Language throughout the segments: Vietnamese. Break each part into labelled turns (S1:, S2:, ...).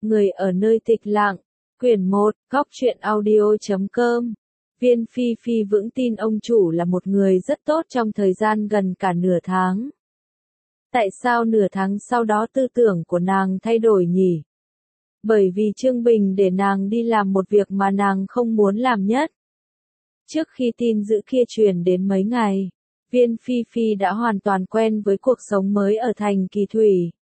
S1: Người ở nơi tịch lặng. Quyển 1, Góc truyện audio.com. Viên Phi Phi vững tin ông chủ là một người rất tốt trong thời gian gần cả nửa tháng. Tại sao nửa tháng sau đó tư tưởng của nàng thay đổi nhỉ? Bởi vì Trương Bình để nàng đi làm một việc mà nàng không muốn làm nhất. Trước khi tin dữ kia truyền đến mấy ngày, Viên Phi Phi đã hoàn toàn quen với cuộc sống mới ở thành Kỳ Thủy.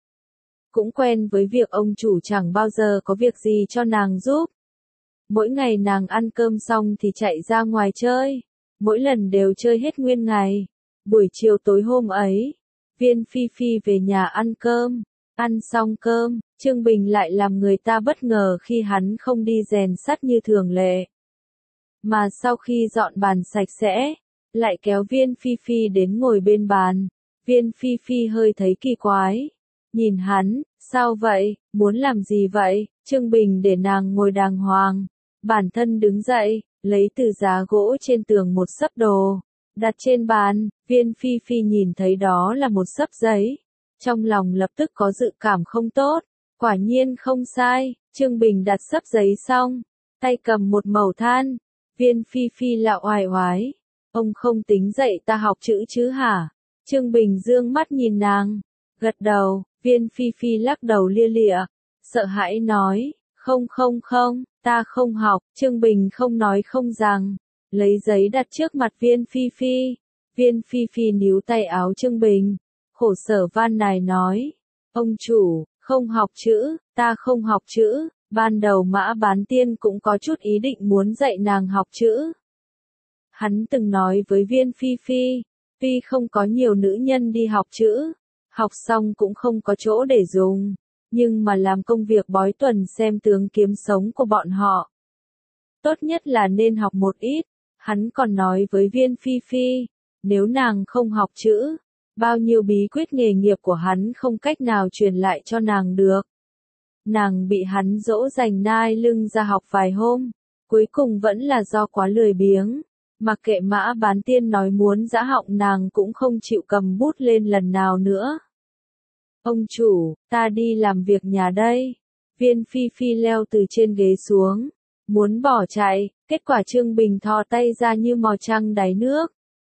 S1: Cũng quen với việc ông chủ chẳng bao giờ có việc gì cho nàng giúp. Mỗi ngày nàng ăn cơm xong thì chạy ra ngoài chơi, mỗi lần đều chơi hết nguyên ngày. Buổi chiều tối hôm ấy, Viên Phi Phi về nhà ăn cơm, ăn xong cơm, Trương Bình lại làm người ta bất ngờ khi hắn không đi rèn sắt như thường lệ. Mà sau khi dọn bàn sạch sẽ, lại kéo Viên Phi Phi đến ngồi bên bàn. Viên Phi Phi hơi thấy kỳ quái. Nhìn hắn, sao vậy, muốn làm gì vậy? Trương Bình để nàng ngồi đàng hoàng. Bản thân đứng dậy, lấy từ giá gỗ trên tường một xấp đồ, đặt trên bàn. Viên Phi Phi nhìn thấy đó là một xấp giấy. Trong lòng lập tức có dự cảm không tốt. Quả nhiên không sai, Trương Bình đặt xấp giấy xong, tay cầm một mẩu than. Viên Phi Phi lạo oai oái. Ông không tính dạy ta học chữ chứ hả? Trương Bình dương mắt nhìn nàng, gật đầu. Viên Phi Phi lắc đầu lia lịa, sợ hãi nói, không, ta không học. Trương Bình không nói không rằng, lấy giấy đặt trước mặt Viên Phi Phi. Viên Phi Phi níu tay áo Trương Bình, khổ sở van nài nói, ông chủ, không học chữ, ta không học chữ. Ban đầu Mã Bán Tiên cũng có chút ý định muốn dạy nàng học chữ. Hắn từng nói với Viên Phi Phi, tuy không có nhiều nữ nhân đi học chữ, học xong cũng không có chỗ để dùng, nhưng mà làm công việc bói tuần xem tướng kiếm sống của bọn họ. Tốt nhất là nên học một ít. Hắn còn nói với Viên Phi Phi, nếu nàng không học chữ, bao nhiêu bí quyết nghề nghiệp của hắn không cách nào truyền lại cho nàng được. Nàng bị hắn dỗ dành nai lưng ra học vài hôm, cuối cùng vẫn là do quá lười biếng. Mặc kệ Mã Bán Tiên nói muốn giã họng nàng cũng không chịu cầm bút lên lần nào nữa. Ông chủ, ta đi làm việc nhà đây. Viên Phi Phi leo từ trên ghế xuống, muốn bỏ chạy, kết quả Trương Bình thò tay ra như mò trăng đáy nước,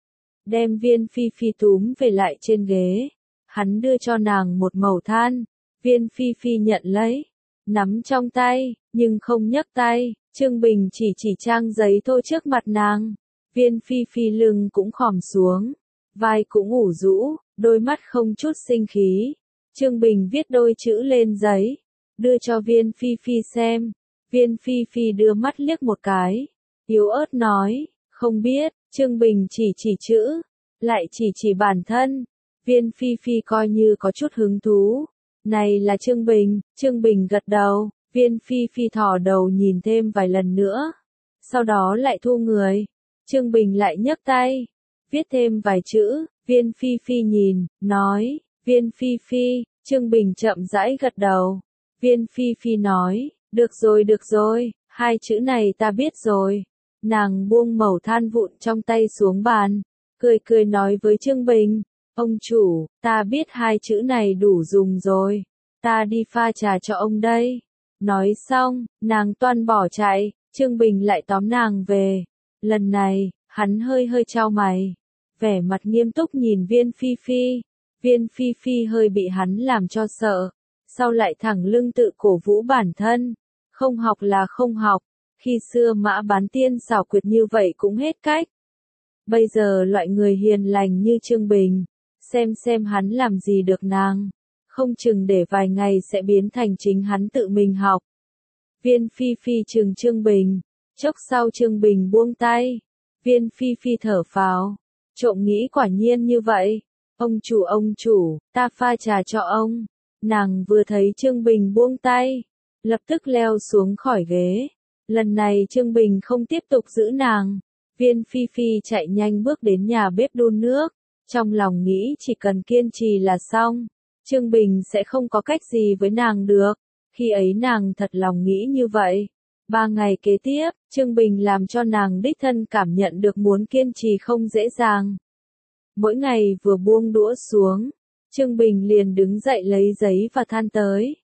S1: đem Viên Phi Phi túm về lại trên ghế. Hắn đưa cho nàng một mẩu than. Viên Phi Phi nhận lấy, nắm trong tay, nhưng không nhấc tay. Trương Bình chỉ trang giấy thôi trước mặt nàng. Viên Phi Phi lưng cũng khòm xuống, vai cũng ủ rũ, đôi mắt không chút sinh khí. Trương Bình viết đôi chữ lên giấy, đưa cho Viên Phi Phi xem. Viên Phi Phi đưa mắt liếc một cái, yếu ớt nói, không biết. Trương Bình chỉ chữ, lại chỉ bản thân. Viên Phi Phi coi như có chút hứng thú. Này là Trương Bình. Trương Bình gật đầu. Viên Phi Phi thò đầu nhìn thêm vài lần nữa, sau đó lại thu người. Trương Bình lại nhấc tay, viết thêm vài chữ. Viên Phi Phi nhìn, nói, Viên Phi Phi. Trương Bình chậm rãi gật đầu. Viên Phi Phi nói, được rồi, hai chữ này ta biết rồi. Nàng buông mẩu than vụn trong tay xuống bàn, cười nói với Trương Bình, ông chủ, ta biết hai chữ này đủ dùng rồi, ta đi pha trà cho ông đây. Nói xong, nàng toan bỏ chạy, Trương Bình lại tóm nàng về. Lần này, hắn hơi chau mày, vẻ mặt nghiêm túc nhìn Viên Phi Phi. Viên Phi Phi hơi bị hắn làm cho sợ, sau lại thẳng lưng tự cổ vũ bản thân. Không học là không học, khi xưa Mã Bán Tiên xảo quyệt như vậy cũng hết cách. Bây giờ loại người hiền lành như Trương Bình, xem hắn làm gì được nàng, không chừng để vài ngày sẽ biến thành chính hắn tự mình học. Viên Phi Phi trừng Trương Bình, chốc sau Trương Bình buông tay. Viên Phi Phi thở phào, trộm nghĩ quả nhiên như vậy. Ông chủ, ta pha trà cho ông. Nàng vừa thấy Trương Bình buông tay, lập tức leo xuống khỏi ghế. Lần này Trương Bình không tiếp tục giữ nàng. Viên Phi Phi chạy nhanh bước đến nhà bếp đun nước, trong lòng nghĩ chỉ cần kiên trì là xong, Trương Bình sẽ không có cách gì với nàng được. Khi ấy nàng thật lòng nghĩ như vậy. 3 ngày kế tiếp, Trương Bình làm cho nàng đích thân cảm nhận được muốn kiên trì không dễ dàng. Mỗi ngày vừa buông đũa xuống, Trương Bình liền đứng dậy lấy giấy và than tới.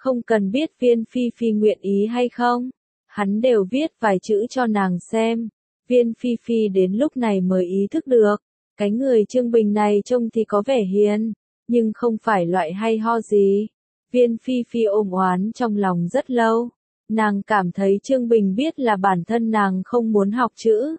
S1: Không cần biết Viên Phi Phi nguyện ý hay không, hắn đều viết vài chữ cho nàng xem. Viên Phi Phi đến lúc này mới ý thức được, cái người Trương Bình này trông thì có vẻ hiền, nhưng không phải loại hay ho gì. Viên Phi Phi ôm oán trong lòng rất lâu, nàng cảm thấy Trương Bình biết là bản thân nàng không muốn học chữ.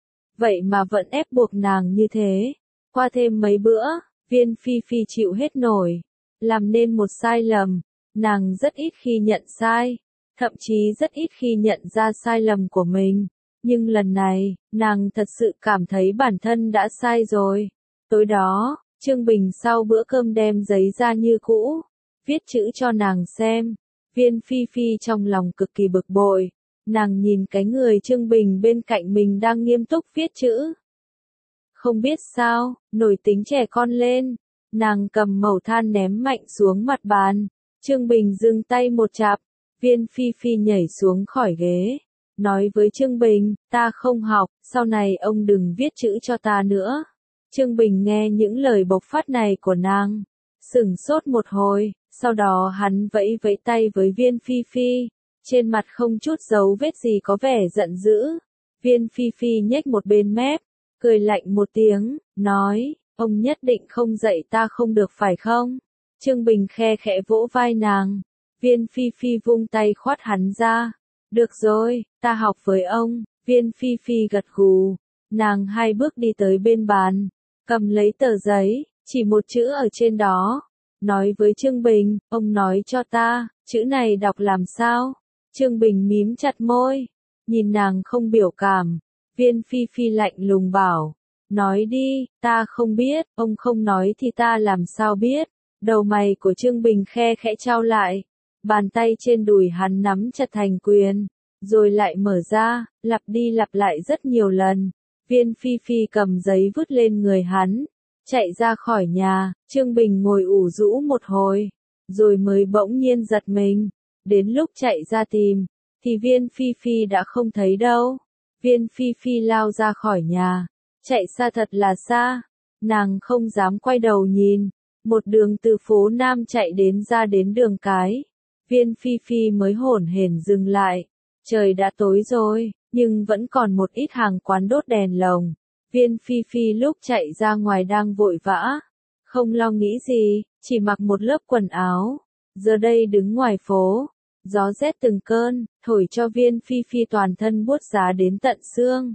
S1: Vậy mà vẫn ép buộc nàng như thế. Qua thêm mấy bữa, Viên Phi Phi chịu hết nổi, làm nên một sai lầm. Nàng rất ít khi nhận sai, thậm chí rất ít khi nhận ra sai lầm của mình. Nhưng lần này, nàng thật sự cảm thấy bản thân đã sai rồi. Tối đó, Trương Bình sau bữa cơm đem giấy ra như cũ, viết chữ cho nàng xem. Viên Phi Phi trong lòng cực kỳ bực bội, nàng nhìn cái người Trương Bình bên cạnh mình đang nghiêm túc viết chữ. Không biết sao, nổi tính trẻ con lên, nàng cầm mẩu than ném mạnh xuống mặt bàn. Trương Bình dừng tay một chạp, Viên Phi Phi nhảy xuống khỏi ghế, nói với Trương Bình, ta không học, sau này ông đừng viết chữ cho ta nữa. Trương Bình nghe những lời bộc phát này của nàng, sửng sốt một hồi, sau đó hắn vẫy vẫy tay với Viên Phi Phi, trên mặt không chút dấu vết gì có vẻ giận dữ. Viên Phi Phi nhếch một bên mép, cười lạnh một tiếng, nói, ông nhất định không dạy ta không được phải không? Trương Bình khe khẽ vỗ vai nàng, Viên Phi Phi vung tay khoát hắn ra. Được rồi, ta học với ông. Viên Phi Phi gật gù, nàng 2 bước đi tới bên bàn, cầm lấy tờ giấy, chỉ một chữ ở trên đó, nói với Trương Bình, ông nói cho ta, chữ này đọc làm sao? Trương Bình mím chặt môi, nhìn nàng không biểu cảm. Viên Phi Phi lạnh lùng bảo, nói đi, ta không biết, ông không nói thì ta làm sao biết. Đầu mày của Trương Bình khe khẽ chau lại, bàn tay trên đùi hắn nắm chặt thành quyền, rồi lại mở ra, lặp đi lặp lại rất nhiều lần. Viên Phi Phi cầm giấy vứt lên người hắn, chạy ra khỏi nhà. Trương Bình ngồi ủ rũ một hồi, rồi mới bỗng nhiên giật mình. Đến lúc chạy ra tìm, thì Viên Phi Phi đã không thấy đâu. Viên Phi Phi lao ra khỏi nhà, chạy xa thật là xa, nàng không dám quay đầu nhìn. Một đường từ phố Nam chạy ra đến đường cái. Viên Phi Phi mới hổn hển dừng lại. Trời đã tối rồi, nhưng vẫn còn một ít hàng quán đốt đèn lồng. Viên Phi Phi lúc chạy ra ngoài đang vội vã, không lo nghĩ gì, chỉ mặc một lớp quần áo. Giờ đây đứng ngoài phố, gió rét từng cơn, thổi cho Viên Phi Phi toàn thân buốt giá đến tận xương.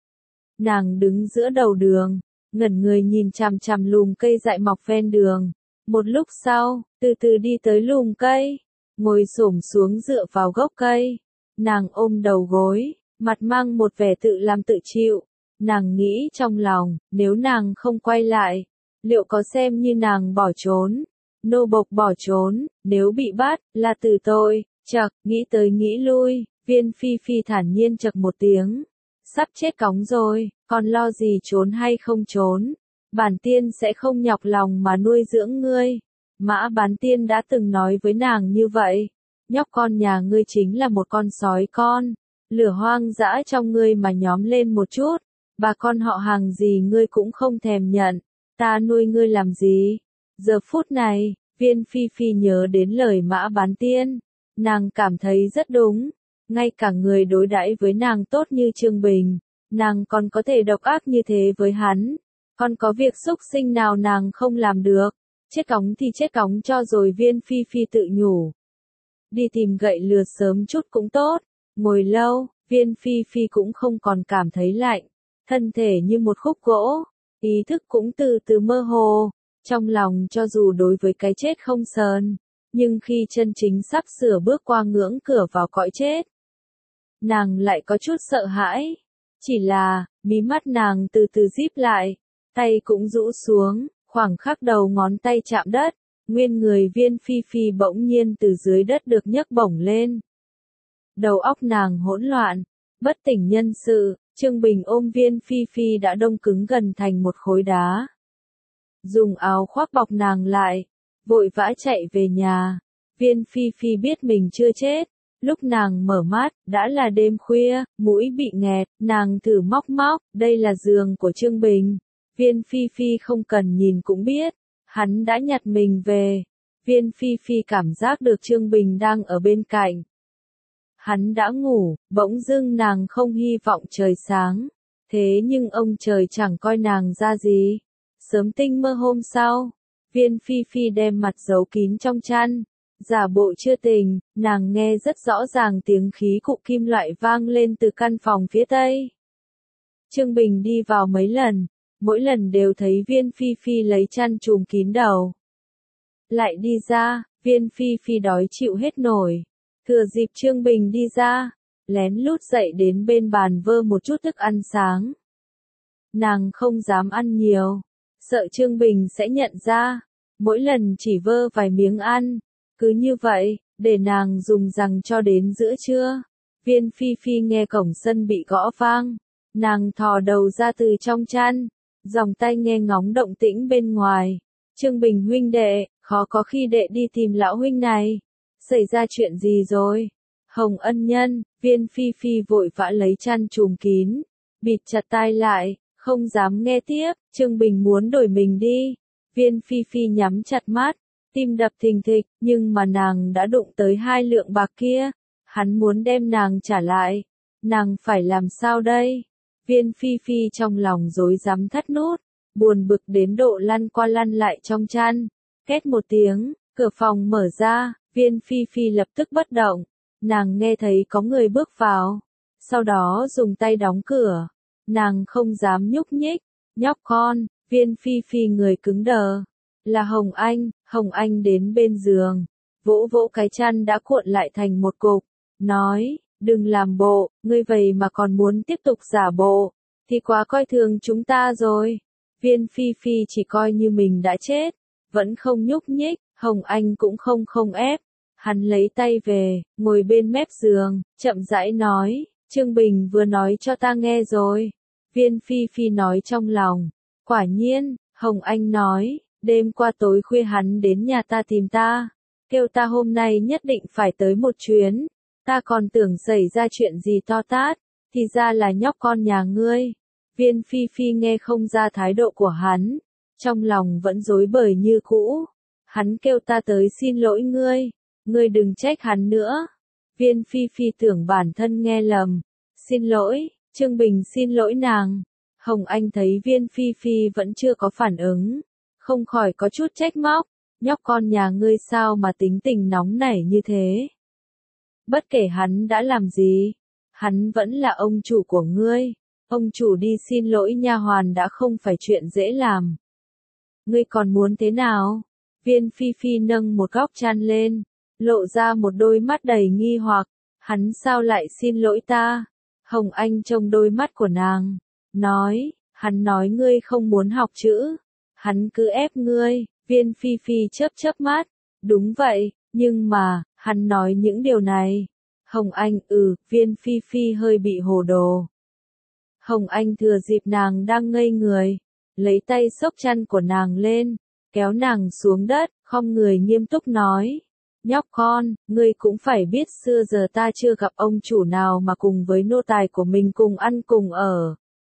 S1: Nàng đứng giữa đầu đường, ngẩn người nhìn chằm chằm lùm cây dại mọc ven đường. Một lúc sau, từ từ đi tới lùm cây, ngồi xổm xuống dựa vào gốc cây. Nàng ôm đầu gối, mặt mang một vẻ tự làm tự chịu. Nàng nghĩ trong lòng, nếu nàng không quay lại, liệu có xem như nàng bỏ trốn, nô bộc bỏ trốn, nếu bị bắt, là tử tội. Chậc, nghĩ tới nghĩ lui, Viên Phi Phi thản nhiên chậc một tiếng. Sắp chết cóng rồi, còn lo gì trốn hay không trốn. Bản tiên sẽ không nhọc lòng mà nuôi dưỡng ngươi. Mã Bán Tiên đã từng nói với nàng như vậy. Nhóc con nhà ngươi chính là một con sói con. Lửa hoang dã trong ngươi mà nhóm lên một chút. Bà con họ hàng gì ngươi cũng không thèm nhận. Ta nuôi ngươi làm gì? Giờ phút này, Viên Phi Phi nhớ đến lời Mã Bán Tiên. Nàng cảm thấy rất đúng. Ngay cả người đối đãi với nàng tốt như Trương Bình, nàng còn có thể độc ác như thế với hắn. Còn có việc xúc sinh nào nàng không làm được. Chết cóng thì chết cóng cho rồi. Viên Phi Phi tự nhủ. Đi tìm gậy lừa sớm chút cũng tốt. Ngồi lâu, Viên Phi Phi cũng không còn cảm thấy lạnh. Thân thể như một khúc gỗ. Ý thức cũng từ từ mơ hồ. Trong lòng cho dù đối với cái chết không sờn, nhưng khi chân chính sắp sửa bước qua ngưỡng cửa vào cõi chết, nàng lại có chút sợ hãi. Chỉ là, mí mắt nàng từ từ díp lại, tay cũng rũ xuống, khoảng khắc đầu ngón tay chạm đất, nguyên người Viên Phi Phi bỗng nhiên từ dưới đất được nhấc bổng lên. Đầu óc nàng hỗn loạn, bất tỉnh nhân sự. Trương Bình ôm Viên Phi Phi đã đông cứng gần thành một khối đá, dùng áo khoác bọc nàng lại, vội vã chạy về nhà. Viên Phi Phi biết mình chưa chết. Lúc nàng mở mắt, đã là đêm khuya, mũi bị nghẹt, nàng thử móc móc, đây là giường của Trương Bình. Viên Phi Phi không cần nhìn cũng biết, hắn đã nhặt mình về. Viên Phi Phi cảm giác được Trương Bình đang ở bên cạnh. Hắn đã ngủ, bỗng dưng nàng không hy vọng trời sáng. Thế nhưng ông trời chẳng coi nàng ra gì. Sớm tinh mơ hôm sau, Viên Phi Phi đem mặt giấu kín trong chăn. Giả bộ chưa tỉnh, nàng nghe rất rõ ràng tiếng khí cụ kim loại vang lên từ căn phòng phía tây. Trương Bình đi vào mấy lần, mỗi lần đều thấy Viên Phi Phi lấy chăn trùm kín đầu. Lại đi ra, Viên Phi Phi đói chịu hết nổi. Thừa dịp Trương Bình đi ra, lén lút dậy đến bên bàn vơ một chút thức ăn sáng. Nàng không dám ăn nhiều, sợ Trương Bình sẽ nhận ra, mỗi lần chỉ vơ vài miếng ăn. Cứ như vậy, để nàng dùng rằng cho đến giữa trưa. Viên Phi Phi nghe cổng sân bị gõ vang. Nàng thò đầu ra từ trong chăn, dòng tay nghe ngóng động tĩnh bên ngoài. Trương Bình huynh đệ, khó có khi đệ đi tìm lão huynh này. Xảy ra chuyện gì rồi? Hồng ân nhân, Viên Phi Phi vội vã lấy chăn trùm kín, bịt chặt tai lại, không dám nghe tiếp. Trương Bình muốn đổi mình đi. Viên Phi Phi nhắm chặt mắt, tim đập thình thịch, nhưng mà nàng đã đụng tới 2 lượng bạc kia. Hắn muốn đem nàng trả lại. Nàng phải làm sao đây? Viên Phi Phi trong lòng rối rắm thắt nút, buồn bực đến độ lăn qua lăn lại trong chăn. Két một tiếng, cửa phòng mở ra, Viên Phi Phi lập tức bất động. Nàng nghe thấy có người bước vào, sau đó dùng tay đóng cửa. Nàng không dám nhúc nhích. Nhóc con, Viên Phi Phi người cứng đờ. Là Hồng Anh đến bên giường, vỗ vỗ cái chăn đã cuộn lại thành một cục, nói, đừng làm bộ, ngươi vậy mà còn muốn tiếp tục giả bộ, thì quá coi thường chúng ta rồi. Viên Phi Phi chỉ coi như mình đã chết, vẫn không nhúc nhích. Hồng Anh cũng không ép. Hắn lấy tay về, ngồi bên mép giường, chậm rãi nói, Trương Bình vừa nói cho ta nghe rồi. Viên Phi Phi nói trong lòng, quả nhiên. Hồng Anh nói, đêm qua tối khuya hắn đến nhà ta tìm ta, kêu ta hôm nay nhất định phải tới một chuyến. Ta còn tưởng xảy ra chuyện gì to tát, thì ra là nhóc con nhà ngươi. Viên Phi Phi nghe không ra thái độ của hắn, trong lòng vẫn rối bời như cũ. Hắn kêu ta tới xin lỗi ngươi đừng trách hắn nữa. Viên Phi Phi tưởng bản thân nghe lầm. Xin lỗi, Trương Bình xin lỗi nàng. Hồng Anh thấy Viên Phi Phi vẫn chưa có phản ứng, không khỏi có chút trách móc, nhóc con nhà ngươi sao mà tính tình nóng nảy như thế. Bất kể hắn đã làm gì, hắn vẫn là ông chủ của ngươi. Ông chủ đi xin lỗi nha hoàn đã không phải chuyện dễ làm. Ngươi còn muốn thế nào? Viên Phi Phi nâng một góc chăn lên, lộ ra một đôi mắt đầy nghi hoặc. Hắn sao lại xin lỗi ta? Hồng Anh trông đôi mắt của nàng, nói, hắn nói ngươi không muốn học chữ. Hắn cứ ép ngươi. Viên Phi Phi chớp mắt. Đúng vậy, nhưng mà, hắn nói những điều này. Hồng Anh, Viên Phi Phi hơi bị hồ đồ. Hồng Anh thừa dịp nàng đang ngây người, lấy tay xốc chăn của nàng lên, kéo nàng xuống đất, khom người nghiêm túc nói. Nhóc con, ngươi cũng phải biết xưa giờ ta chưa gặp ông chủ nào mà cùng với nô tài của mình cùng ăn cùng ở.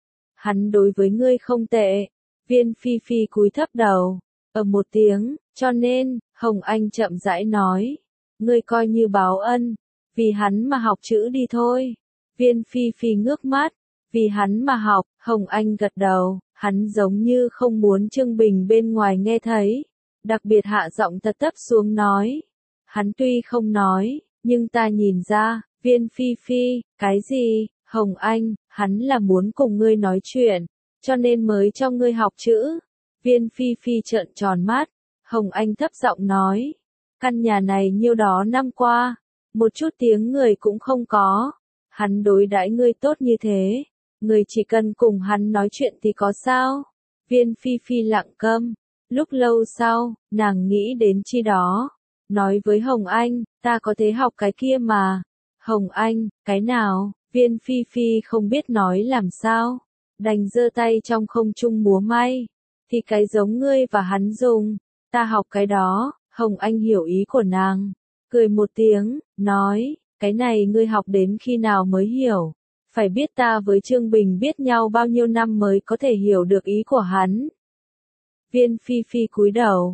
S1: Hắn đối với ngươi không tệ. Viên Phi Phi cúi thấp đầu, một tiếng, cho nên, Hồng Anh chậm rãi nói, ngươi coi như báo ân, vì hắn mà học chữ đi thôi. Viên Phi Phi ngước mắt, vì hắn mà học. Hồng Anh gật đầu, hắn giống như không muốn Trương Bình bên ngoài nghe thấy, đặc biệt hạ giọng thật thấp xuống nói. Hắn tuy không nói, nhưng ta nhìn ra. Viên Phi Phi, cái gì? Hồng Anh, hắn là muốn cùng ngươi nói chuyện, cho nên mới cho ngươi học chữ. Viên Phi Phi trợn tròn mắt. Hồng Anh thấp giọng nói, căn nhà này nhiêu đó năm qua, một chút tiếng người cũng không có. Hắn đối đãi ngươi tốt như thế, ngươi chỉ cần cùng hắn nói chuyện thì có sao? Viên Phi Phi lặng câm, lúc lâu sau, nàng nghĩ đến chi đó, nói với Hồng Anh, ta có thể học cái kia mà. Hồng Anh, cái nào? Viên Phi Phi không biết nói làm sao, đành giơ tay trong không trung múa may. Thì cái giống ngươi và hắn dùng, ta học cái đó. Hồng Anh hiểu ý của nàng, cười một tiếng, nói, cái này ngươi học đến khi nào mới hiểu? Phải biết ta với Trương Bình biết nhau bao nhiêu năm mới có thể hiểu được ý của hắn. Viên Phi Phi cúi đầu,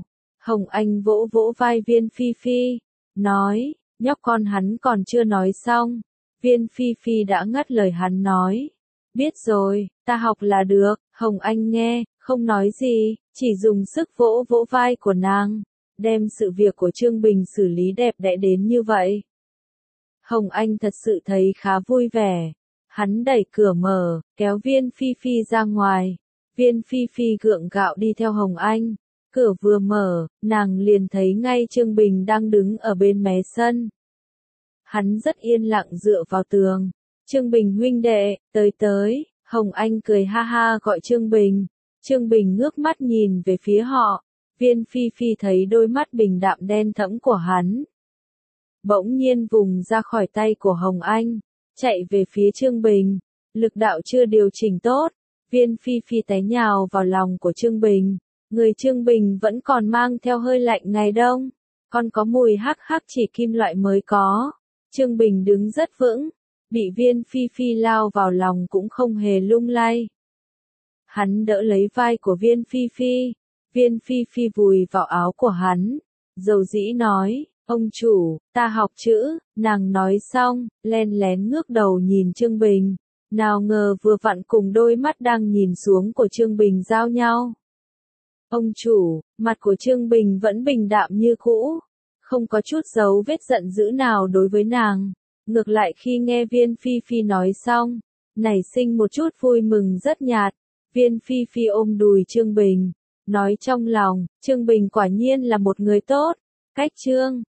S1: Hồng Anh vỗ vỗ vai Viên Phi Phi, nói, nhóc con hắn còn chưa nói xong. Viên Phi Phi đã ngắt lời hắn nói. Biết rồi, ta học là được. Hồng Anh nghe, không nói gì, chỉ dùng sức vỗ vỗ vai của nàng, đem sự việc của Trương Bình xử lý đẹp đẽ đến như vậy. Hồng Anh thật sự thấy khá vui vẻ. Hắn đẩy cửa mở, kéo Viên Phi Phi ra ngoài. Viên Phi Phi gượng gạo đi theo Hồng Anh. Cửa vừa mở, nàng liền thấy ngay Trương Bình đang đứng ở bên mé sân. Hắn rất yên lặng dựa vào tường. Trương Bình huynh đệ, tới. Hồng Anh cười ha ha gọi Trương Bình. Trương Bình ngước mắt nhìn về phía họ. Viên Phi Phi thấy đôi mắt bình đạm đen thẫm của hắn. Bỗng nhiên vùng ra khỏi tay của Hồng Anh, chạy về phía Trương Bình. Lực đạo chưa điều chỉnh tốt. Viên Phi Phi té nhào vào lòng của Trương Bình. Người Trương Bình vẫn còn mang theo hơi lạnh ngày đông. Còn có mùi hắc hắc chỉ kim loại mới có. Trương Bình đứng rất vững. Bị Viên Phi Phi lao vào lòng cũng không hề lung lay. Hắn đỡ lấy vai của Viên Phi Phi. Viên Phi Phi vùi vào áo của hắn. Dầu dĩ nói, ông chủ, ta học chữ. Nàng nói xong, len lén ngước đầu nhìn Trương Bình. Nào ngờ vừa vặn cùng đôi mắt đang nhìn xuống của Trương Bình giao nhau. Ông chủ, mặt của Trương Bình vẫn bình đạm như cũ. Không có chút dấu vết giận dữ nào đối với nàng. Ngược lại khi nghe Viên Phi Phi nói xong, nảy sinh một chút vui mừng rất nhạt. Viên Phi Phi ôm đùi Trương Bình, nói trong lòng, Trương Bình quả nhiên là một người tốt. Cách Trương